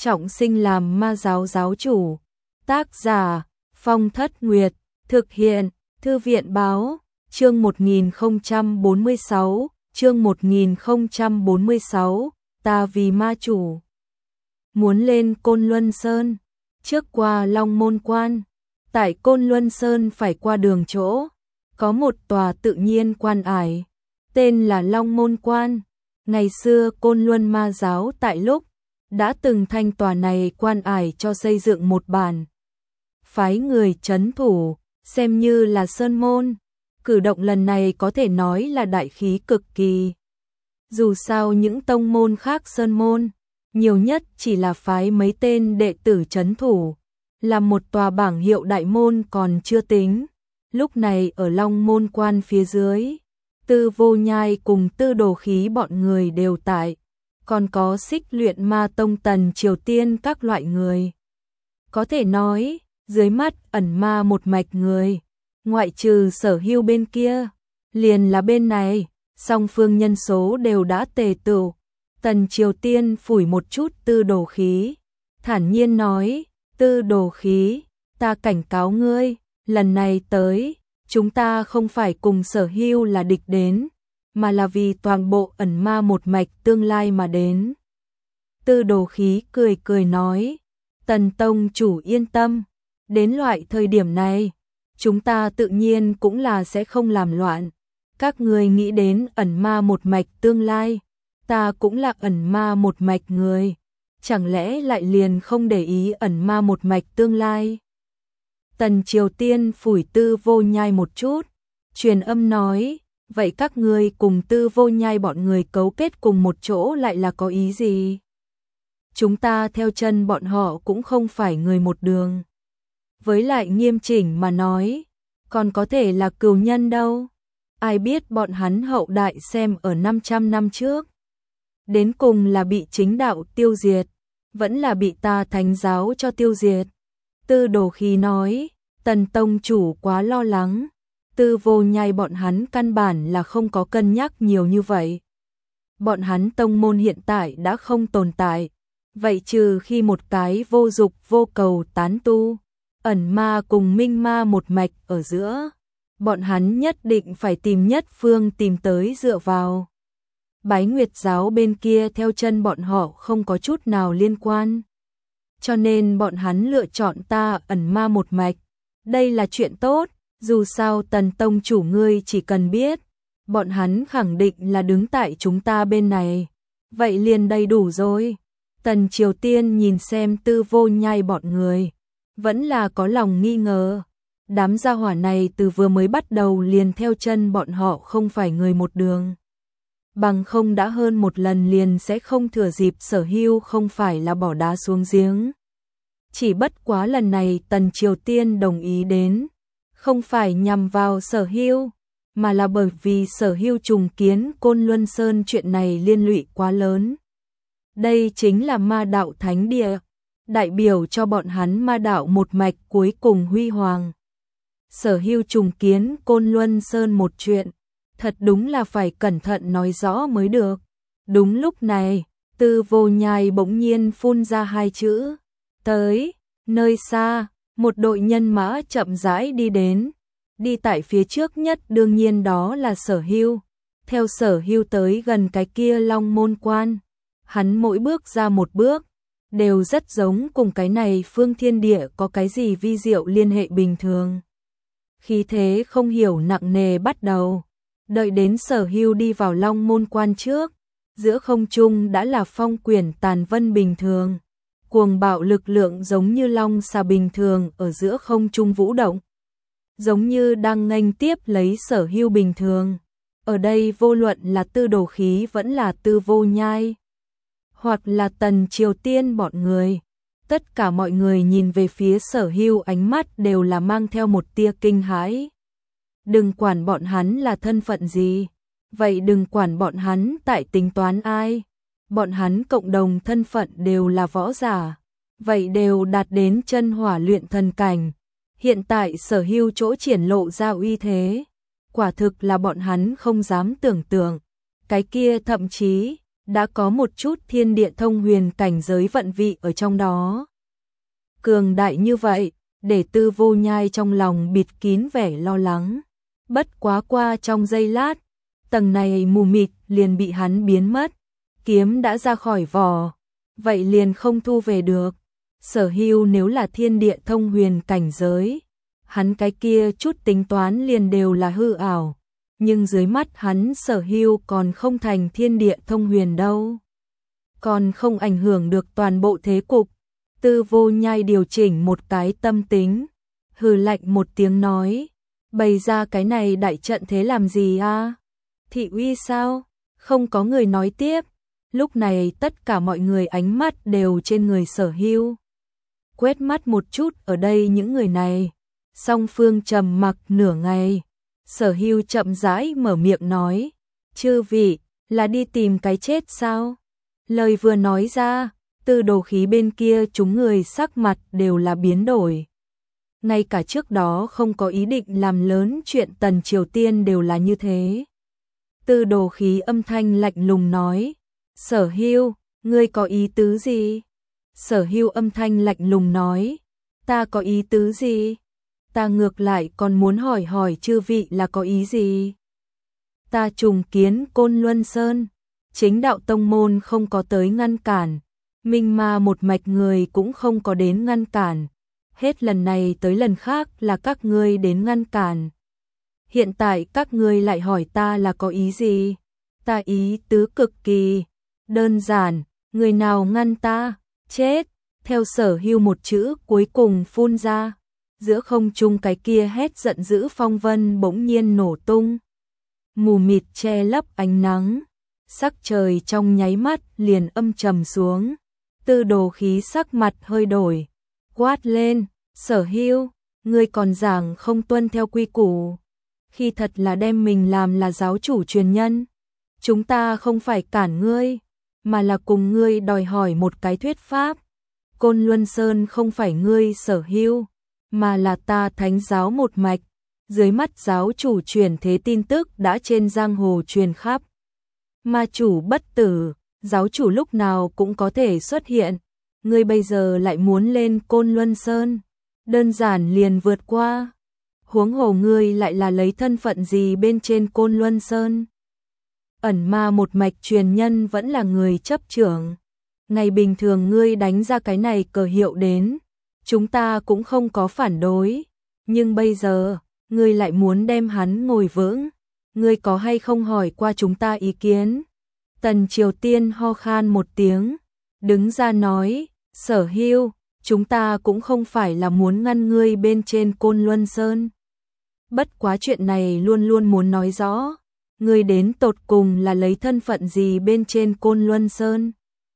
trọng sinh làm ma giáo giáo chủ. Tác giả Phong Thất Nguyệt, thực hiện Thư viện Báo, chương 1046, chương 1046, ta vì ma chủ. Muốn lên Côn Luân Sơn, trước qua Long Môn Quan, tại Côn Luân Sơn phải qua đường chỗ, có một tòa tự nhiên quan ải, tên là Long Môn Quan. Ngày xưa Côn Luân ma giáo tại lúc đã từng thanh tòa này quan ải cho xây dựng một bản phái người trấn thủ, xem như là sơn môn. Cử động lần này có thể nói là đại khí cực kỳ. Dù sao những tông môn khác sơn môn, nhiều nhất chỉ là phái mấy tên đệ tử trấn thủ, là một tòa bảng hiệu đại môn còn chưa tính. Lúc này ở Long Môn Quan phía dưới, Tư Vô Nhai cùng Tư Đồ Khí bọn người đều tại, còn có Xích Luyện Ma Tông Tần Triều Tiên các loại người. Có thể nói, dưới mắt ẩn ma một mạch người, ngoại trừ Sở Hưu bên kia, liền là bên này, song phương nhân số đều đã tề tựu. Tần Triều Tiên phủi một chút Tư Đồ Khí, thản nhiên nói, Tư Đồ Khí, ta cảnh cáo ngươi, lần này tới, chúng ta không phải cùng Sở Hưu là địch đến, mà là vì toàn bộ ẩn ma một mạch tương lai mà đến. Tư Đồ Khí cười cười nói, Tần Tông chủ yên tâm, đến loại thời điểm này, chúng ta tự nhiên cũng là sẽ không làm loạn. Các người nghĩ đến ẩn ma một mạch tương lai, ta cũng là ẩn ma một mạch người, chẳng lẽ lại liền không để ý ẩn ma một mạch tương lai? Tần Triều Tiên phủi Tư Vô Nhai một chút, truyền âm nói, vậy các ngươi cùng Tư Vô Nhai bọn người cấu kết cùng một chỗ lại là có ý gì? Chúng ta theo chân bọn họ cũng không phải người một đường. Với lại nghiêm chỉnh mà nói, còn có thể là cừu nhân đâu. Ai biết bọn hắn hậu đại xem ở 500 năm trước. Đến cùng là bị chính đạo tiêu diệt, vẫn là bị ta thánh giáo cho tiêu diệt. Tư Đồ Khí nói, Tần Tông chủ quá lo lắng. Tư Vô Nhai bọn hắn căn bản là không có cân nhắc nhiều như vậy. Bọn hắn tông môn hiện tại đã không tồn tại. Vậy trừ khi một cái vô dục vô cầu tán tu, ẩn ma cùng minh ma một mạch ở giữa, bọn hắn nhất định phải tìm nhất phương tìm tới dựa vào. Bái Nguyệt giáo bên kia theo chân bọn họ không có chút nào liên quan. Cho nên bọn hắn lựa chọn ta ẩn ma một mạch. Đây là chuyện tốt, dù sao Tần Tông chủ ngươi chỉ cần biết, bọn hắn khẳng định là đứng tại chúng ta bên này. Vậy liền đầy đủ rồi. Tần Triều Tiên nhìn xem Tư Vô Nhai bọn người, vẫn là có lòng nghi ngờ. Đám gia hỏa này từ vừa mới bắt đầu liền theo chân bọn họ không phải người một đường. Bằng không đã hơn một lần liền sẽ không thừa dịp Sở Hưu không phải là bỏ đá xuống giếng. Chỉ bất quá lần này Tần Triều Tiên đồng ý đến, không phải nhằm vào Sở Hưu, mà là bởi vì Sở Hưu trùng kiến Côn Luân Sơn chuyện này liên lụy quá lớn. Đây chính là ma đạo thánh địa, đại biểu cho bọn hắn ma đạo một mạch cuối cùng huy hoàng. Sở Hưu trùng kiến Côn Luân Sơn một chuyện, thật đúng là phải cẩn thận nói rõ mới được. Đúng lúc này, Tư Vô Nhai bỗng nhiên phun ra hai chữ, tới. Nơi xa, một đội nhân mã chậm rãi đi đến, đi tại phía trước nhất đương nhiên đó là Sở Hưu. Theo Sở Hưu tới gần cái kia Long Môn Quan, hắn mỗi bước ra một bước, đều rất giống cùng cái này phương thiên địa có cái gì vi diệu liên hệ bình thường. Khí thế không hiểu nặng nề bắt đầu, đợi đến Sở Hưu đi vào Long Môn Quan trước, giữa không trung đã là phong quyển tàn vân bình thường. Cuồng bạo lực lượng giống như long xà bình thường ở giữa không trung vũ động, giống như đang nghênh tiếp lấy Sở Hưu bình thường. Ở đây vô luận là Tư Đồ Khí vẫn là Tư Vô Nhai, hoặc là Tần Triều Tiên bọn người, tất cả mọi người nhìn về phía Sở Hưu ánh mắt đều là mang theo một tia kinh hãi. Đừng quản bọn hắn là thân phận gì, vậy đừng quản bọn hắn tại tính toán ai. Bọn hắn cộng đồng thân phận đều là võ giả, vậy đều đạt đến chân hỏa luyện thần cảnh. Hiện tại Sở Hưu chỗ triển lộ ra uy thế, quả thực là bọn hắn không dám tưởng tượng. Cái kia thậm chí đã có một chút thiên địa thông huyền cảnh giới vận vị ở trong đó. Cường đại như vậy, để Tư Vô Nhai trong lòng bịt kín vẻ lo lắng. Bất quá qua trong giây lát, tầng này mù mịt liền bị hắn biến mất. Kiếm đã ra khỏi vỏ, vậy liền không thu về được. Sở Hưu nếu là thiên địa thông huyền cảnh giới, hắn cái kia chút tính toán liền đều là hư ảo. Nhưng dưới mắt hắn Sở Hưu còn không thành thiên địa thông huyền đâu. Còn không ảnh hưởng được toàn bộ thế cục. Tư Vô Nhai điều chỉnh một cái tâm tính, hừ lạnh một tiếng nói, bày ra cái này đại trận thế làm gì a? Thị uy sao? Không có người nói tiếp. Lúc này tất cả mọi người ánh mắt đều trên người Sở Hưu. Quét mắt một chút ở đây những người này, song phương trầm mặc nửa ngày. Sở Hưu chậm rãi mở miệng nói, chư vị, là đi tìm cái chết sao? Lời vừa nói ra, Tư Đồ Khí bên kia chúng người sắc mặt đều là biến đổi. Ngay cả trước đó không có ý định làm lớn chuyện Tần Triều Tiên đều là như thế. Tư Đồ Khí âm thanh lạnh lùng nói, Sở Hưu, ngươi có ý tứ gì? Sở Hưu âm thanh lạnh lùng nói, ta có ý tứ gì? Ta ngược lại còn muốn hỏi hỏi chư vị là có ý gì? Ta trùng kiến Côn Luân Sơn, chính đạo tông môn không có tới ngăn cản, minh ma một mạch người cũng không có đến ngăn cản. Hết lần này tới lần khác là các ngươi đến ngăn cản. Hiện tại các ngươi lại hỏi ta là có ý gì? Ta ý tứ cực kỳ đơn giản, người nào ngăn ta, chết. Theo Sở Hưu một chữ cuối cùng phun ra, giữa không trung cái kia hét giận dữ phong vân bỗng nhiên nổ tung. Mù mịt che lấp ánh nắng, sắc trời trong nháy mắt liền âm trầm xuống. Tư Đồ Khí sắc mặt hơi đổi, quát lên, Sở Hưu, ngươi còn giảng không tuân theo quy củ, khi thật là đem mình làm là giáo chủ truyền nhân. Chúng ta không phải cản ngươi, mà là cùng ngươi đòi hỏi một cái thuyết pháp. Côn Luân Sơn không phải ngươi Sở Hưu, mà là ta Thánh giáo một mạch. Dưới mắt giáo chủ truyền thế tin tức đã trên giang hồ truyền khắp. Ma chủ bất tử, giáo chủ lúc nào cũng có thể xuất hiện. Ngươi bây giờ lại muốn lên Côn Luân Sơn, đơn giản liền vượt qua. Huống hồ ngươi lại là lấy thân phận gì bên trên Côn Luân Sơn? Ẩn ma một mạch truyền nhân vẫn là người chấp trưởng. Ngày bình thường ngươi đánh ra cái này cờ hiệu đến, chúng ta cũng không có phản đối. Nhưng bây giờ, ngươi lại muốn đem hắn ngồi vững. Ngươi có hay không hỏi qua chúng ta ý kiến? Tần Triều Tiên ho khan một tiếng, đứng ra nói, Sở Hưu, chúng ta cũng không phải là muốn ngăn ngươi bên trên Côn Luân Sơn. Bất quá chuyện này luôn luôn muốn nói rõ, ngươi đến tột cùng là lấy thân phận gì bên trên Côn Luân Sơn.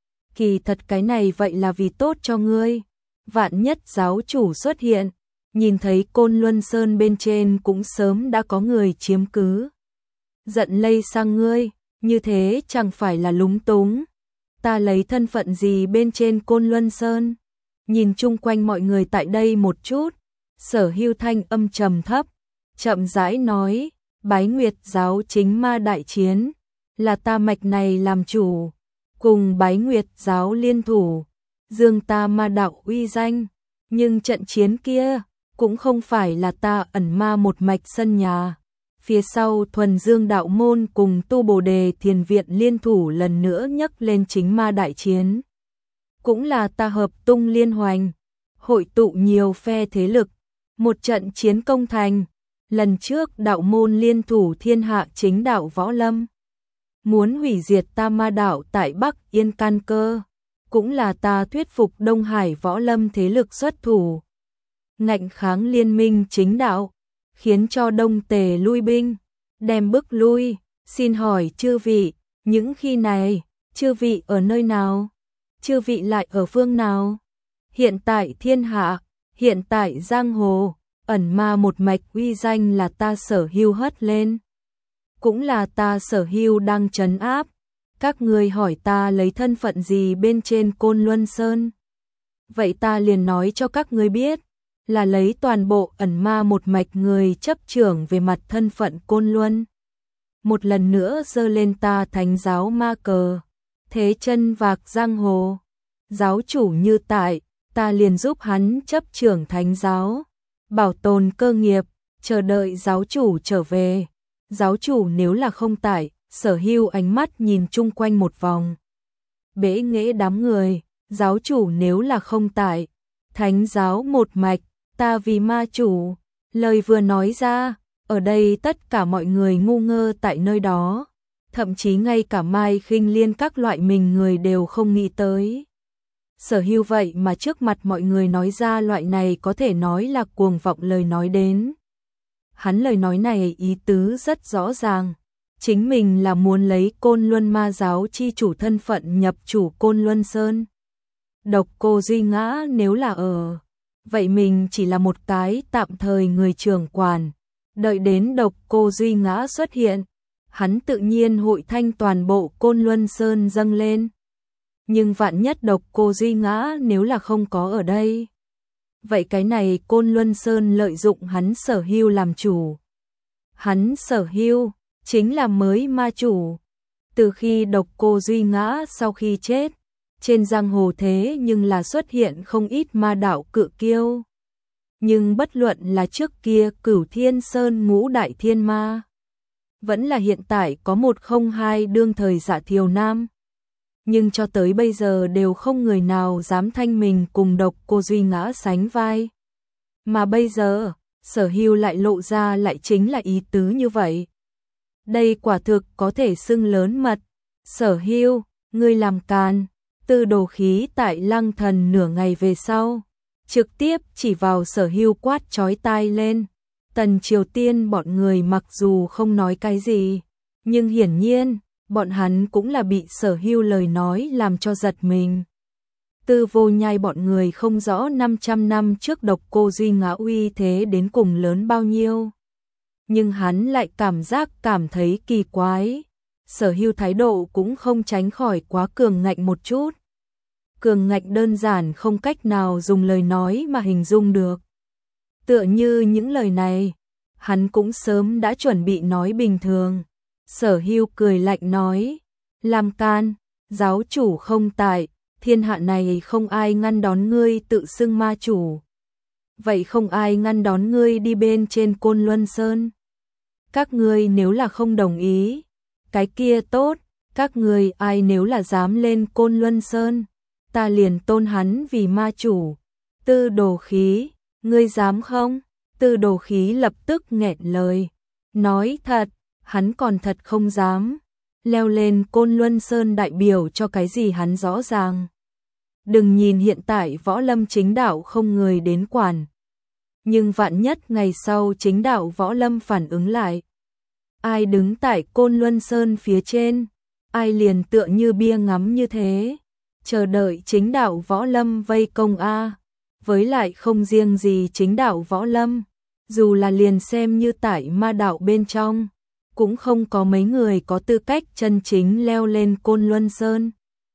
Kỳ thật cái này vậy là vì tốt cho ngươi. Vạn nhất giáo chủ xuất hiện, nhìn thấy Côn Luân Sơn bên trên cũng sớm đã có người chiếm cứ. Giận lây sang ngươi, như thế chẳng phải là lúng túng. Ta lấy thân phận gì bên trên Côn Luân Sơn? Nhìn chung quanh mọi người tại đây một chút, Sở Hưu thanh âm trầm thấp, chậm rãi nói, Bái Nguyệt giáo chính ma đại chiến, là ta mạch này làm chủ, cùng Bái Nguyệt giáo liên thủ, dương ta ma đạo uy danh, nhưng trận chiến kia cũng không phải là ta ẩn ma một mạch sân nhà. Phía sau Thuần Dương đạo môn cùng Tu Bồ Đề Thiền viện liên thủ lần nữa nhấc lên chính ma đại chiến. Cũng là ta hợp tung liên hoành, hội tụ nhiều phe thế lực, một trận chiến công thành. Lần trước đạo môn liên thủ thiên hạ chính đạo võ lâm, muốn hủy diệt ta ma đạo tại Bắc Yên can cơ, cũng là ta thuyết phục Đông Hải võ lâm thế lực xuất thủ, ngạnh kháng liên minh chính đạo, khiến cho Đông Tề lui binh, đem bức lui. Xin hỏi chư vị, những khi này, chư vị ở nơi nào? Chư vị lại ở phương nào? Hiện tại thiên hạ, hiện tại giang hồ, ẩn ma một mạch uy danh là ta Sở Hưu hất lên, cũng là ta Sở Hưu đang trấn áp. Các ngươi hỏi ta lấy thân phận gì bên trên Côn Luân Sơn? Vậy ta liền nói cho các ngươi biết, là lấy toàn bộ ẩn ma một mạch người chấp trưởng về mặt thân phận Côn Luân. Một lần nữa giơ lên ta Thánh giáo ma cờ, thế chân vạc giang hồ. Giáo chủ như tại, ta liền giúp hắn chấp trưởng thánh giáo, bảo tồn cơ nghiệp, chờ đợi giáo chủ trở về. Giáo chủ nếu là không tại, Sở Hưu ánh mắt nhìn chung quanh một vòng. Bẽ nghễ đám người, giáo chủ nếu là không tại, thánh giáo một mạch, ta vì ma chủ. Lời vừa nói ra, ở đây tất cả mọi người ngu ngơ tại nơi đó. Thậm chí ngay cả Mai Khinh Liên các loại mình người đều không nghĩ tới. Sở Hưu vậy mà trước mặt mọi người nói ra loại này có thể nói là cuồng vọng lời nói đến. Hắn lời nói này ý tứ rất rõ ràng. Chính mình là muốn lấy Côn Luân ma giáo chi chủ thân phận nhập chủ Côn Luân Sơn. Độc Cô Duy Ngã nếu là ở, vậy mình chỉ là một cái tạm thời người trưởng quản. Đợi đến Độc Cô Duy Ngã xuất hiện, hắn tự nhiên hội thanh toàn bộ Côn Luân Sơn dâng lên. Nhưng vạn nhất Độc Cô Duy Ngã nếu là không có ở đây, vậy cái này Côn Luân Sơn lợi dụng hắn Sở Hưu làm chủ. Hắn Sở Hưu chính là mới ma chủ. Từ khi Độc Cô Duy Ngã sau khi chết, trên giang hồ thế nhưng là xuất hiện không ít ma đạo cự kiêu. Nhưng bất luận là trước kia Cửu Thiên Sơn ngũ đại thiên ma, vẫn là hiện tại có 102 đương thời Dạ Thiều Nam. Nhưng cho tới bây giờ đều không người nào dám thanh mình cùng Độc Cô Duy Ngã sánh vai. Mà bây giờ, Sở Hưu lại lộ ra lại chính là ý tứ như vậy. Đây quả thực có thể xưng lớn mật. Sở Hưu, ngươi làm càn. Tư Đồ Khí tại Lăng Thần nửa ngày về sau, trực tiếp chỉ vào Sở Hưu quát chói tai lên. Tần Triều Tiên bọn người mặc dù không nói cái gì, nhưng hiển nhiên, bọn hắn cũng là bị Sở Hưu lời nói làm cho giật mình. Tư Vô Nhai bọn người không rõ 500 năm trước Độc Cô Duy Ngã uy thế đến cùng lớn bao nhiêu. Nhưng hắn lại cảm thấy kỳ quái. Sở Hưu thái độ cũng không tránh khỏi quá cường ngạnh một chút. Cường ngạnh đơn giản không cách nào dùng lời nói mà hình dung được. Tựa như những lời này, hắn cũng sớm đã chuẩn bị nói bình thường. Sở Hưu cười lạnh nói, làm can, giáo chủ không tại, thiên hạ này không ai ngăn đón ngươi tự xưng ma chủ. Vậy không ai ngăn đón ngươi đi bên trên Côn Luân Sơn. Các ngươi nếu là không đồng ý, cái kia tốt, các ngươi ai nếu là dám lên Côn Luân Sơn, ta liền tôn hắn vì ma chủ. Tư Đồ Khí, ngươi dám không? Tư Đồ Khí lập tức nghẹn lời, nói thật, hắn còn thật không dám. Leo lên Côn Luân Sơn đại biểu cho cái gì hắn rõ ràng. Đừng nhìn hiện tại võ lâm chính đạo không người đến quản. Nhưng vạn nhất ngày sau chính đạo võ lâm phản ứng lại. Ai đứng tại Côn Luân Sơn phía trên, ai liền tựa như bia ngắm như thế, chờ đợi chính đạo võ lâm vây công a. Với lại không riêng gì chính đạo võ lâm, dù là liền xem như tại ma đạo bên trong, cũng không có mấy người có tư cách chân chính leo lên Côn Luân Sơn.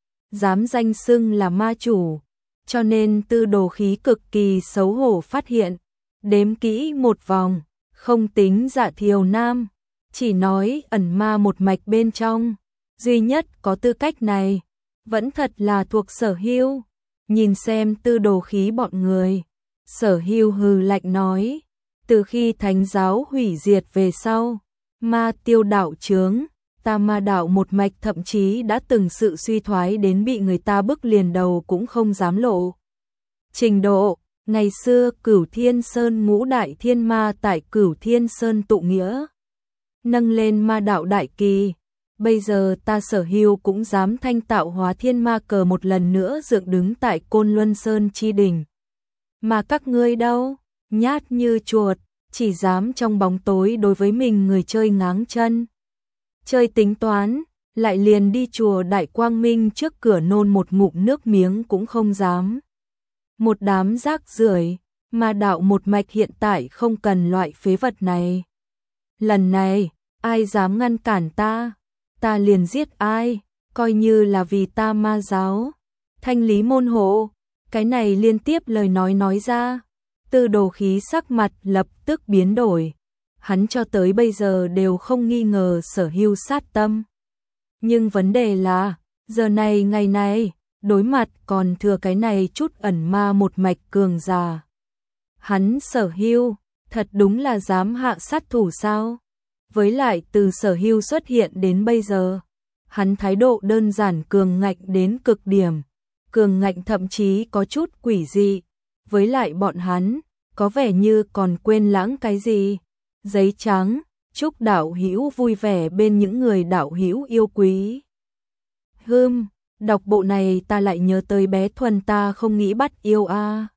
Dám danh xưng là ma chủ, cho nên Tư Đồ Khí cực kỳ xấu hổ phát hiện, đếm kỹ một vòng, không tính Dạ Thiều Nam, chỉ nói ẩn ma một mạch bên trong, duy nhất có tư cách này, vẫn thật là thuộc Sở Hưu. Nhìn xem Tư Đồ Khí bọn người, Sở Hưu hừ lạnh nói, từ khi thánh giáo hủy diệt về sau, ma tiêu đạo chướng, ta ma đạo một mạch thậm chí đã từng sự suy thoái đến bị người ta bức liền đầu cũng không dám lộ. Trình độ, ngày xưa Cửu Thiên Sơn ngũ đại thiên ma tại Cửu Thiên Sơn tụ nghĩa, nâng lên ma đạo đại kỳ. Bây giờ ta Sở Hưu cũng dám thanh tạo hóa thiên ma cờ một lần nữa dựng đứng tại Côn Luân Sơn chi đỉnh. Mà các ngươi đâu, nhát như chuột, chỉ dám trong bóng tối đối với mình người chơi ngáng chân. Chơi tính toán, lại liền đi chùa Đại Quang Minh trước cửa nôn một ngụm nước miếng cũng không dám. Một đám rác rưởi, ma đạo một mạch hiện tại không cần loại phế vật này. Lần này, ai dám ngăn cản ta? Ta liền giết ai, coi như là vì ta ma giáo. Thanh lý môn hộ, cái này liên tiếp lời nói ra. Tư Đồ Khí sắc mặt lập tức biến đổi. Hắn cho tới bây giờ đều không nghi ngờ Sở Hưu sát tâm. Nhưng vấn đề là, Giờ này ngày này, đối mặt còn thừa cái này chút ẩn ma một mạch cường già. Hắn Sở Hưu, thật đúng là dám hạ sát thủ sao? Với lại từ Sở Hưu xuất hiện đến bây giờ, hắn thái độ đơn giản cường ngạnh đến cực điểm, cường ngạnh thậm chí có chút quỷ dị, với lại bọn hắn có vẻ như còn quên lãng cái gì. Giấy trắng, chúc đạo hữu vui vẻ bên những người đạo hữu yêu quý. Đọc bộ này ta lại nhớ tới bé Thuần ta không nghĩ bắt yêu a.